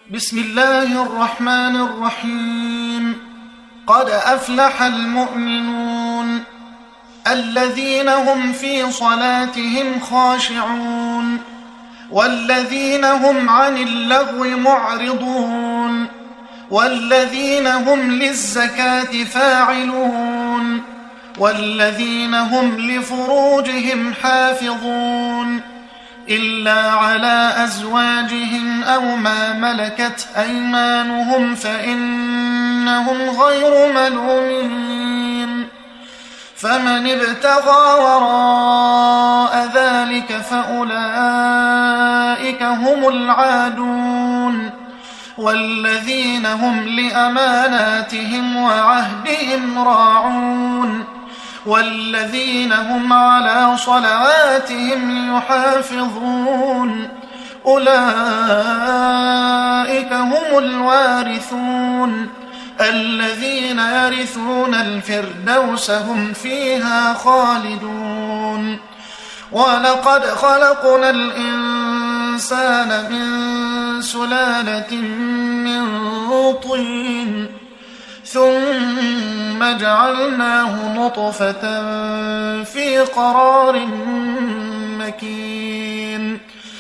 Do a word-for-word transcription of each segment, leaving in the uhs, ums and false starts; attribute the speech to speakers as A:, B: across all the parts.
A: بسم الله الرحمن الرحيم. قد أفلح المؤمنون الذين هم في صلاتهم خاشعون والذين هم عن اللغو معرضون والذين هم للزكاة فاعلون والذين هم لفروجهم حافظون إلا على أزواجهم أو ما ملكت أيمانهم فإنهم غير ملومين. فمن ابتغى وراء ذلك فأولئك هم العادون والذين هم لأماناتهم وعهدهم راعون والذين هم على صلواتهم يحافظون أولئك هم الوارثون الذين يرثون الفردوس هم فيها خالدون. ولقد خلقنا الإنسان من سلالة من طين ثم جعلناه نطفة في قرار مكين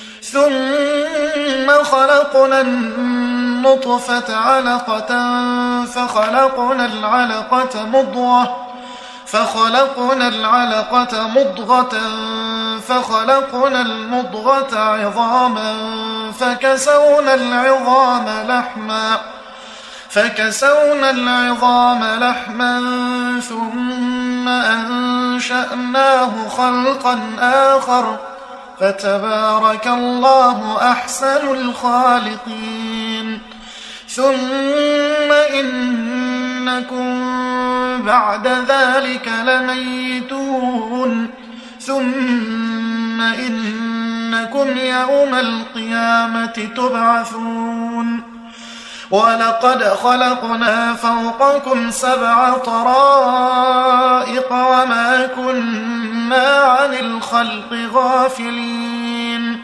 A: ثم خلقنا النطفة علقة فخلقنا العلقة مضغة فخلقنا العلقة مضغة فخلقنا المضغة عظاما فكسونا العظام لحما فكسونا العظام لحما ثم أنشأناه خلقا آخر فتبارك الله أحسن الخالقين. ثم إنكم بعد ذلك لميتون ثم إنكم يوم القيامة تبعثون. ولقد خلقنا فوقكم سبع طرائق وما كنا عن الخلق غافلين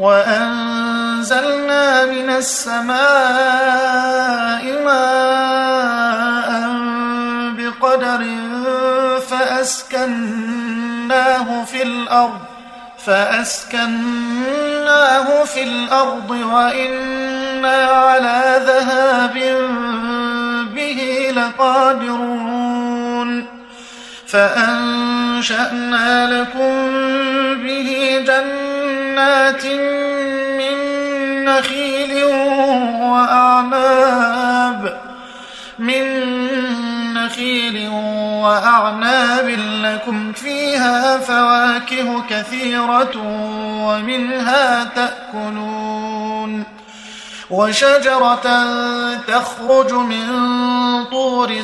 A: وأنزلنا من السماء ماء بقدر فأسكناه في الأرض فأسكناه في الأرض وإنا على ذهاب به لقادرون. فأنشأنا لكم به جنات من نخيل وأعناب من نخيل وأعناب لكم فيها فواكه كثيرة ومنها تأكلون. وشجرة تخرج من طور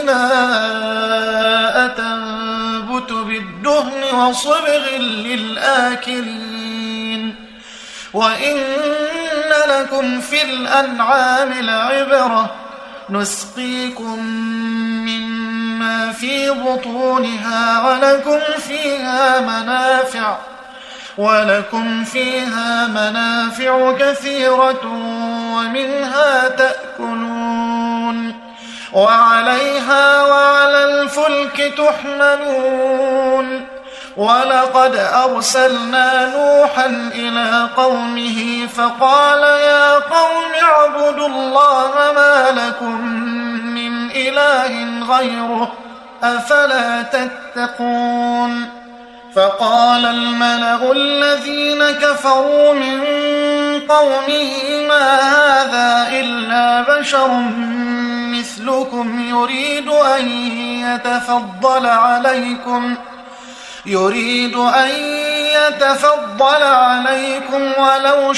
A: سيناء تنبت بالدهن وصبغ للآكلين. وإن لكم في الأنعام لعبرة نسقيكم مما في بطونها ولكم فيها منافع ولكم فيها منافع كثيرة ومنها تأكلون وعليها وعلى الفلك تحملون. ولقد أرسلنا نوحا إلى قومه فقال يا قوم اعبدوا الله ما لكم من إله غيره أفلا تتقون. فقال الملأ الذين كفروا من قومه ما هذا إلا بشر مثلكم يريد أن يتفضل عليكم يريد أن يتفضل عليكم ولو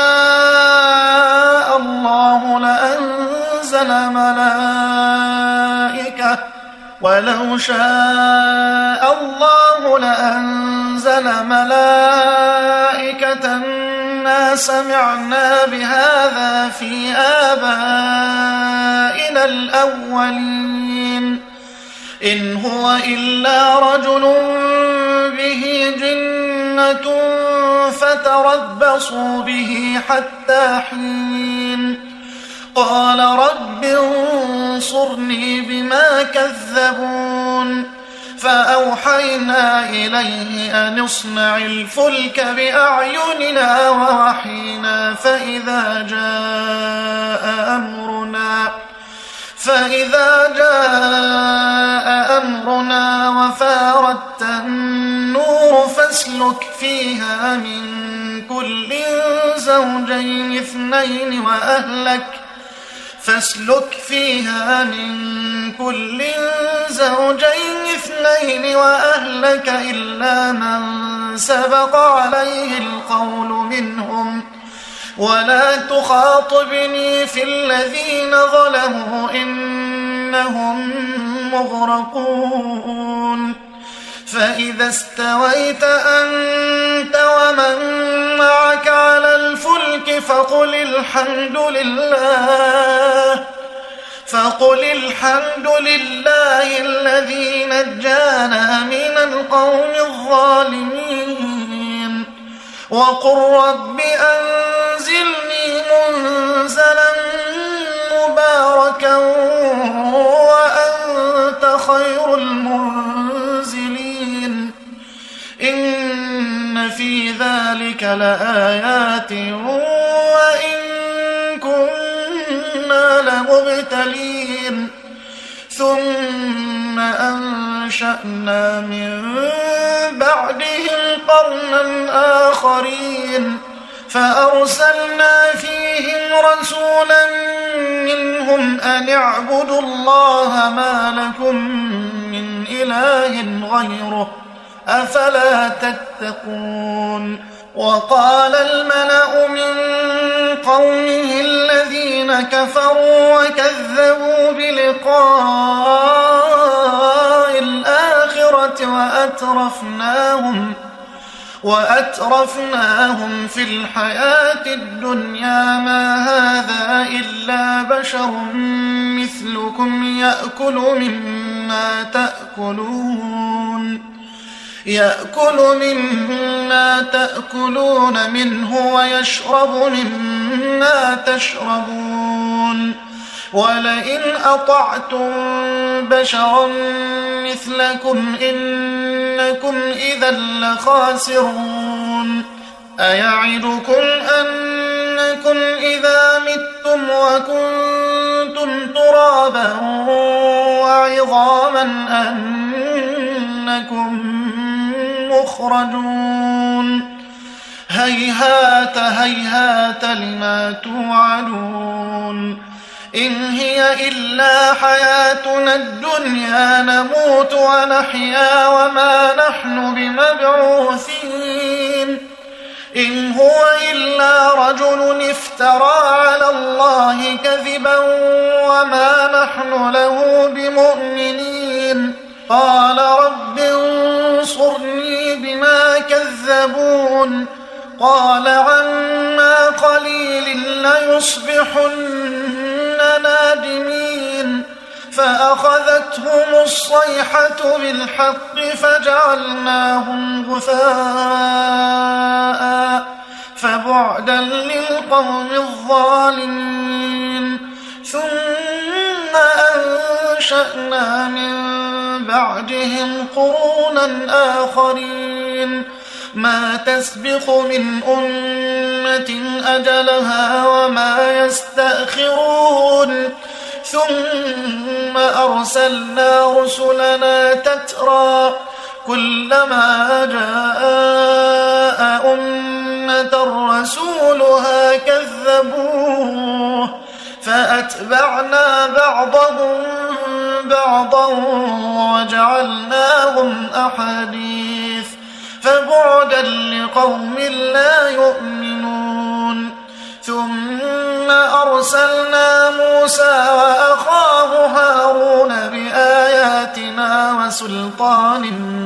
A: شاء الله لأنزل ملائكة ولو شاء الله لأنزل ملائكة ما سمعنا بهذا في آبائنا الأولين إن هو إلا رجل به جنة فتربصوا به حتى حين قال رب انصرني بما كذبون فأوحينا إليه أن اصنع الفلك بأعيننا ووحينا فإذا جاء أمرنا فإذا جاء أمرنا وفاردت النور فاسلك فيها من كل زوجين اثنين وأهلك فاسلك فيها من كل زوجين اثنين وأهلك إلا من سبق عليه القول منهم ولا تخاطبني في الذين ظلموا إنهم مغرقون فإذا استويت أنت ومن معك على الفلك فقل الحمد لله فقل الحمد لله الذي نجانا من القوم الظالمين وقل رب أنزلني منزلا مباركا وأنت خير المنزلين إن في ذلك لآيات وإن كنا لمبتلين ثم أنشأنا من بعدهم قرنا آخرين فأرسلنا فيهم رسولا منهم أن اعبدوا الله ما لكم من إله غيره أفلا تتقون وقال الملأ من قومه الذين كفروا وكذبوا بلقاء الآخرة وأترفناهم وأترفناهم في الحياة الدنيا ما هذا إلا بشر مثلكم يأكل مما تأكلون يأكل مما تأكلون منه ويشرب مما تشربون ولئن أطعتم بشرا مثلكم إنكم إذا لخاسرون أيعدكم أنكم إذا متم وكنتم ترابا وعظاما أنكم مخرجون هيهات هيهات لما توعدون إن هي إلا حياتنا الدنيا نموت ونحيا وما نحن بمبعوثين إن هو إلا رجل افترى على الله كذبا وما نحن له بمؤمنين قال رب انصرني بما كذبون قال عما قليل ليصبحن نادمين فأخذتهم الصيحة بالحق فجعلناهم غثاء فبعدا للقوم الظالمين ثم أنشأنا من بعدهم قرونا آخرين ما تسبق من أمة أجلها وما يستأخرون ثم أرسلنا رسلنا تترى كلما جاء أمة رسولها كذبوه فأتبعنا بعضهم بعضا وجعلناهم أحاديث فبعدا لقوم لا يؤمنون ثم أرسلنا موسى وأخاه هارون بآياتنا وسلطان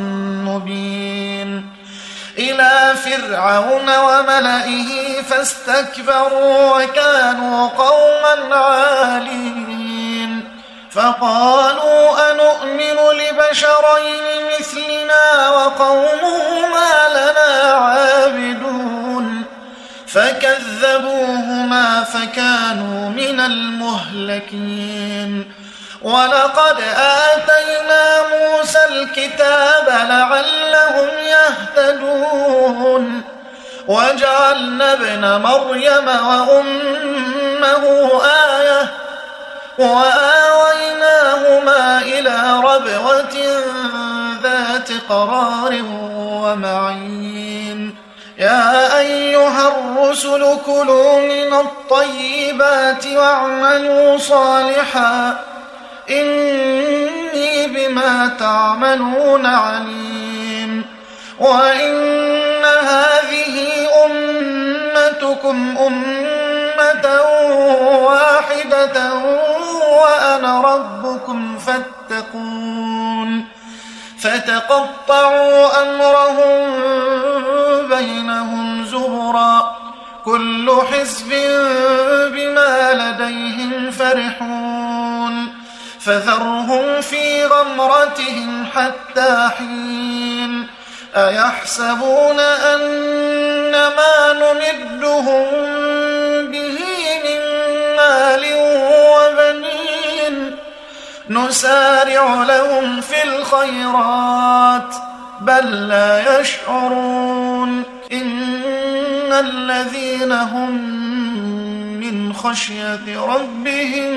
A: مبين إلى فرعون وملئه فاستكبروا وكانوا قوما عالين فقالوا أنؤمن لبشرين مثلنا وقومهما لنا عابدون فكذبوهما فكانوا من المهلكين. ولقد آتينا موسى الكتاب لعلهم يهتدون وجعلنا ابن مريم وأمه آية وآويناهما إلى ربوة ذات قرار ومعين. يا أيها الرسل كلوا من الطيبات واعملوا صالحا إني بما تعملون عليم. وإن هذه أمتكم أمة واحدة وأنا ربكم فاتقون. فتقطعوا أمرهم بينهم زبرا كل حزب بما لديهم فرحون. فذرهم في غمرتهم حتى حين. أيحسبون أن ما نمدهم به من مال وبنين نسارع لهم في الخيرات بل لا يشعرون. إن الذين هم من خشية ربهم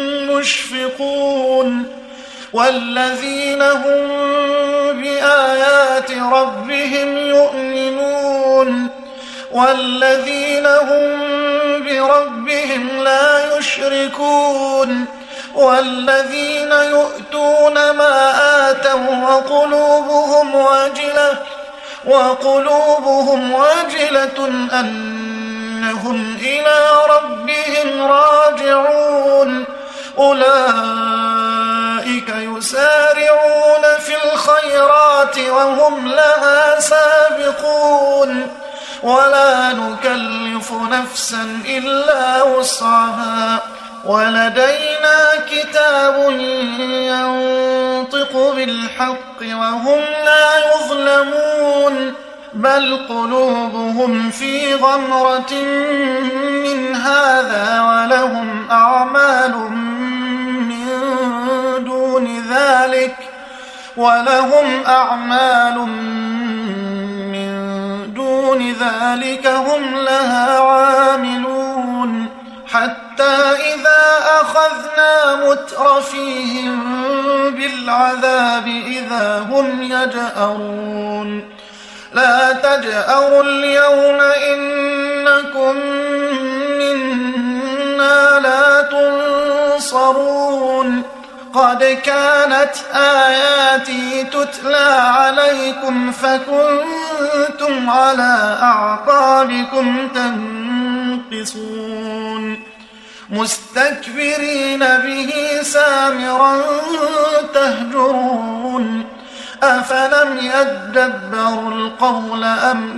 A: مشفقون والذين هم بآيات ربهم يؤمنون والذين هم بربهم لا يشركون والذين يؤتون ما آتوا وقلوبهم وجلة وقلوبهم وجلة أنهم إلى ربهم راجعون. أولئك يسارعون في الخيرات وهم لها سابقون ولا نكلف نفسا إلا وسعها ولدينا كتاب ينطق بالحق وهم لا يظلمون. بل قلوبهم في غمرة من هذا ولهم أعمال من دون ذلك ولهم أعمال من دون ذلك هم لها عاملون. حتى إذا أخذنا مترفيهم بالعذاب إذا هم يجأرون. لا تجأروا اليوم إنكم منا لا تنصرون. قد كانت آياتي تتلى عليكم فكنتم على أعقابكم تنقصون مستكبرين به سامرا تهجرون. أفلم يدبروا القول أم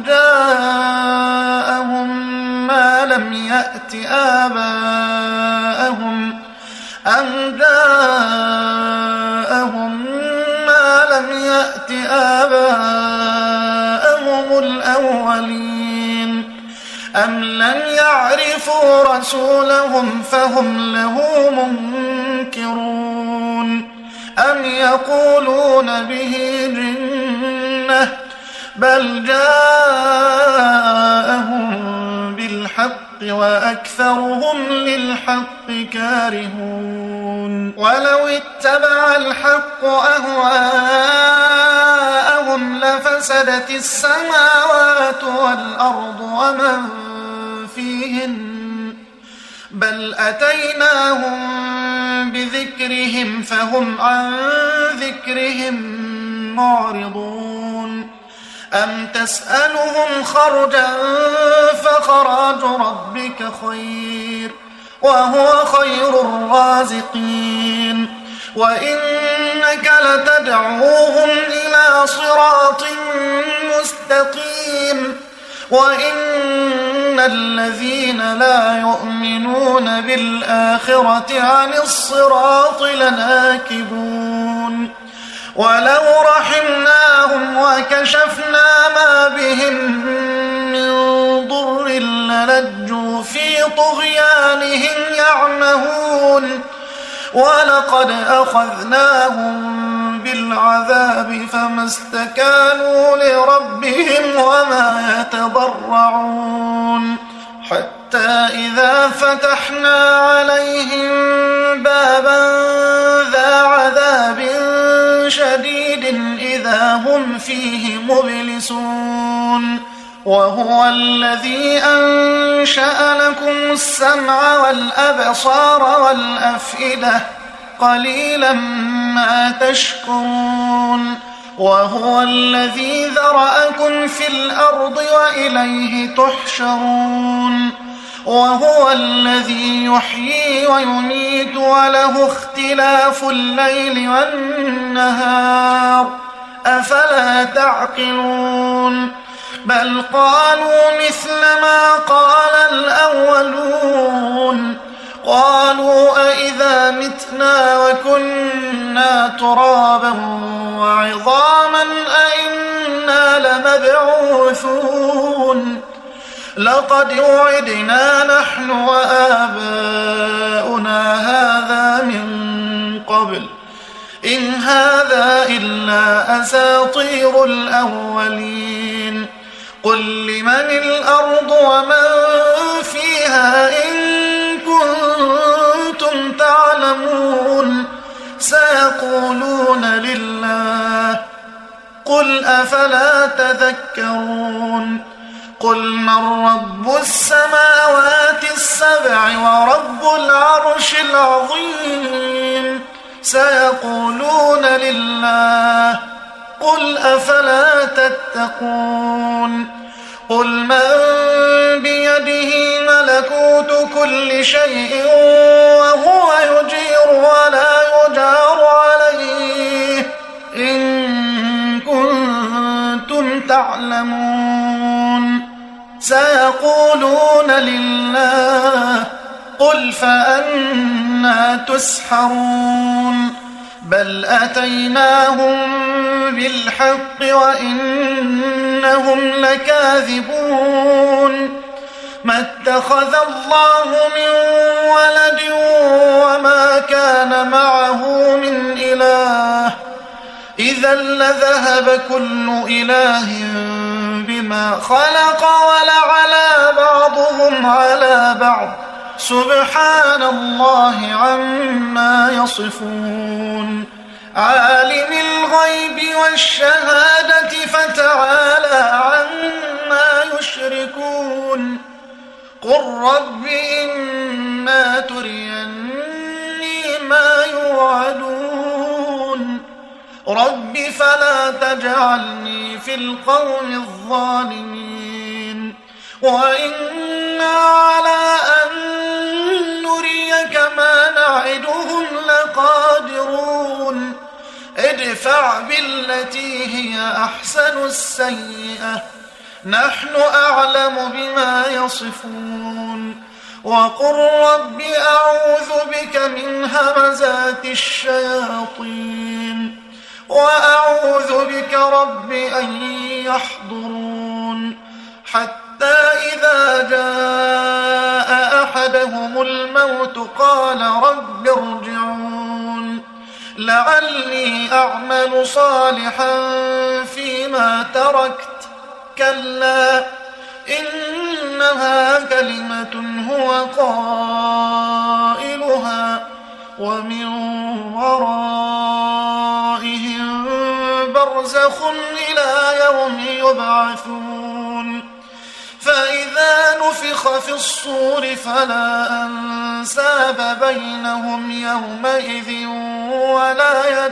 A: جاءهم ما لم يأت آباءهم أم جاءهم ما لم يأت آباءهم الأولين أم لم يعرفوا رسولهم فهم له منكرون أم يقولون به جنة بل جاءهم بالحق وأكثرهم للحق كارهون. ولو اتبع الحق أهواءهم لفسدت السماوات والأرض ومن فيهن بل أتيناهم بذكرهم فهم عن ذكرهم معرضون. أم تسألهم خرجا فخراج ربك خير وهو خير الرازقين. وإنك لتدعوهم إلى صراط مستقيم. وإن الذين لا يؤمنون بالآخرة عن الصراط لناكبون. ولو رحمناهم وكشفنا ما بهم من ضر للجوا في طغيانهم يعمهون ولقد أخذناهم بالعذاب فما استكانوا لربهم وما يتضرعون حتى إذا فتحنا عليهم بابا ذا عذاب شديد إذا هم فيه مبلسون وهو الذي أنشأ لكم السمع والأبصار والأفئدة قليلا ما تشكرون وهو الذي ذرأكم في الأرض وإليه تحشرون وهو الذي يحيي ويميت وله اختلاف الليل والنهار أفلا تعقلون بل قالوا مثل ما قال الأولون قالوا أئذا متنا وكنا ترابا وعظاما أئنا لمبعوثون لقد وعدنا نحن وآباؤنا هذا من قبل إن هذا إلا أساطير الأولين قل لمن الأرض ومن فيها إن كنتم تعلمون سيقولون لله قل أفلا تذكرون قل من رب السماوات السبع ورب العرش العظيم سيقولون لله قل أفلا تتقون قل من بيده ملكوت كل شيء وهو يجير ولا يجار عليه إن كنتم تعلمون سيقولون لله قل فأنى تسحرون بل أتيناهم بالحق وإنهم لكاذبون ما اتخذ الله من ولد وما كان معه من إله إذا لذهب كل إله بما خلق ولعلى بعضهم على بعض سبحان الله عما يصفون عالم الغيب والشهادة فتعالى عما يشركون قل رب إما تريني ما يوعدون رب فلا تجعلني في القوم الظالمين وإنا على أن نريك ما نعدهم لقادرون ادفع بالتي هي أحسن السيئة نحن أعلم بما يصفون وقل رب أعوذ بك من همزات الشياطين وأعوذ بك رب أن يحضرون حتى إذا جاء أحدهم الموت قال رب ارجعون لعلي أعمل صالحا فيما تركت كلا إنها كلمة هو قائلها ومن ورائهم برزخ إلى يوم يبعثون فإذا نفخ في الصور فلا أنساب بينهم يومئذ ولا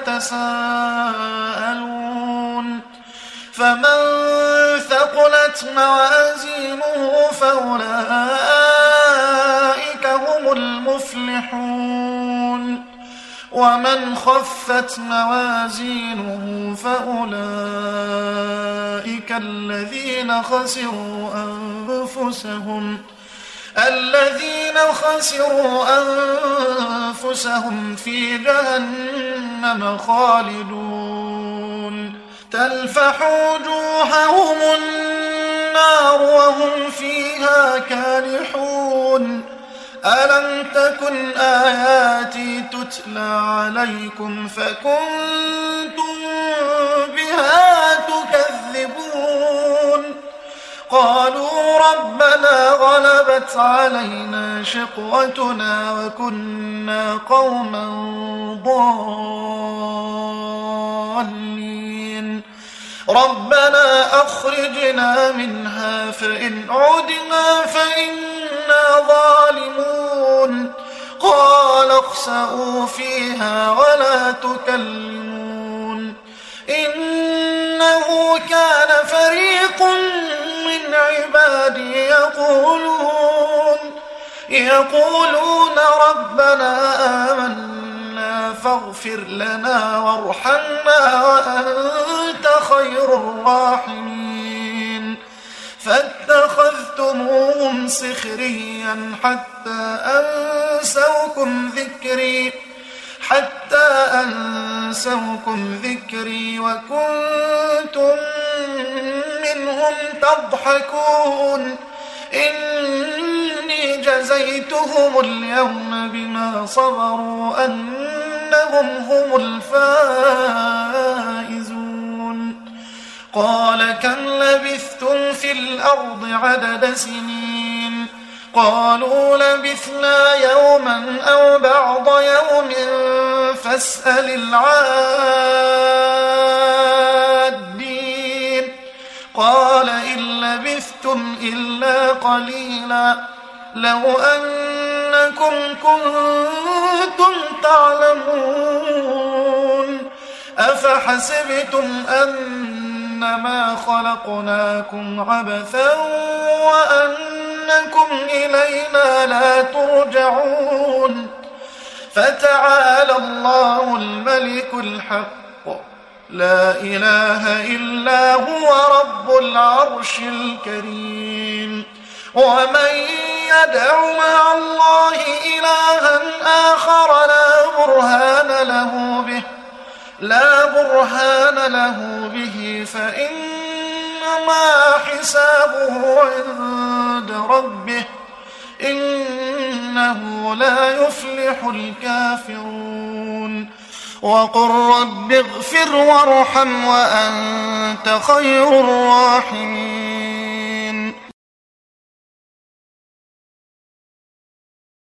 A: يتساءلون فمن ثقلت موازينه فأولئك هم المفلحون ومن خفت موازينه فأولئك الذين خسروا أنفسهم الذين خسروا أنفسهم في جهنم خالدون تلفح وجوههم النار وهم فيها كالحون ألم تكن آياتي تتلى عليكم فكنتم بها تكذبون قالوا ربنا غلبت علينا شقوتنا وكنا قوما ضالين ربنا أخرجنا منها فإن عدنا فإنا ظالمون قال اخسئوا فيها ولا تكلمون إنه كان فريق من عبادي يقولون يقولون ربنا آمنا فاغفر لنا وارحمنا وأنت خير الراحمين فاتخذتموهم سخريا حتى أنسوكم ذكري حتى أنسوكم ذكري وكنتم منهم تضحكون إني جزيتهم اليوم بما صبروا أنهم هم الفائزون قال كم لبثتم في الأرض عدد سنين قالوا لبثنا يوما أو بعض يوم فاسأل العادين قال إن لبثتم إلا قليلا لو أنكم كنتم تعلمون أفحسبتم أنما خلقناكم عبثا وأنكم إلينا لا ترجعون فتعالى الله الملك الحق لا إله إلا هو رب العرش الكريم ومن يدع مع الله إلها آخر لا برهان له به لا برهان له به فإنما حسابه عند ربه إنه لا يفلح الكافرون وقل رب اغفر وارحم وأنت خير الراحمين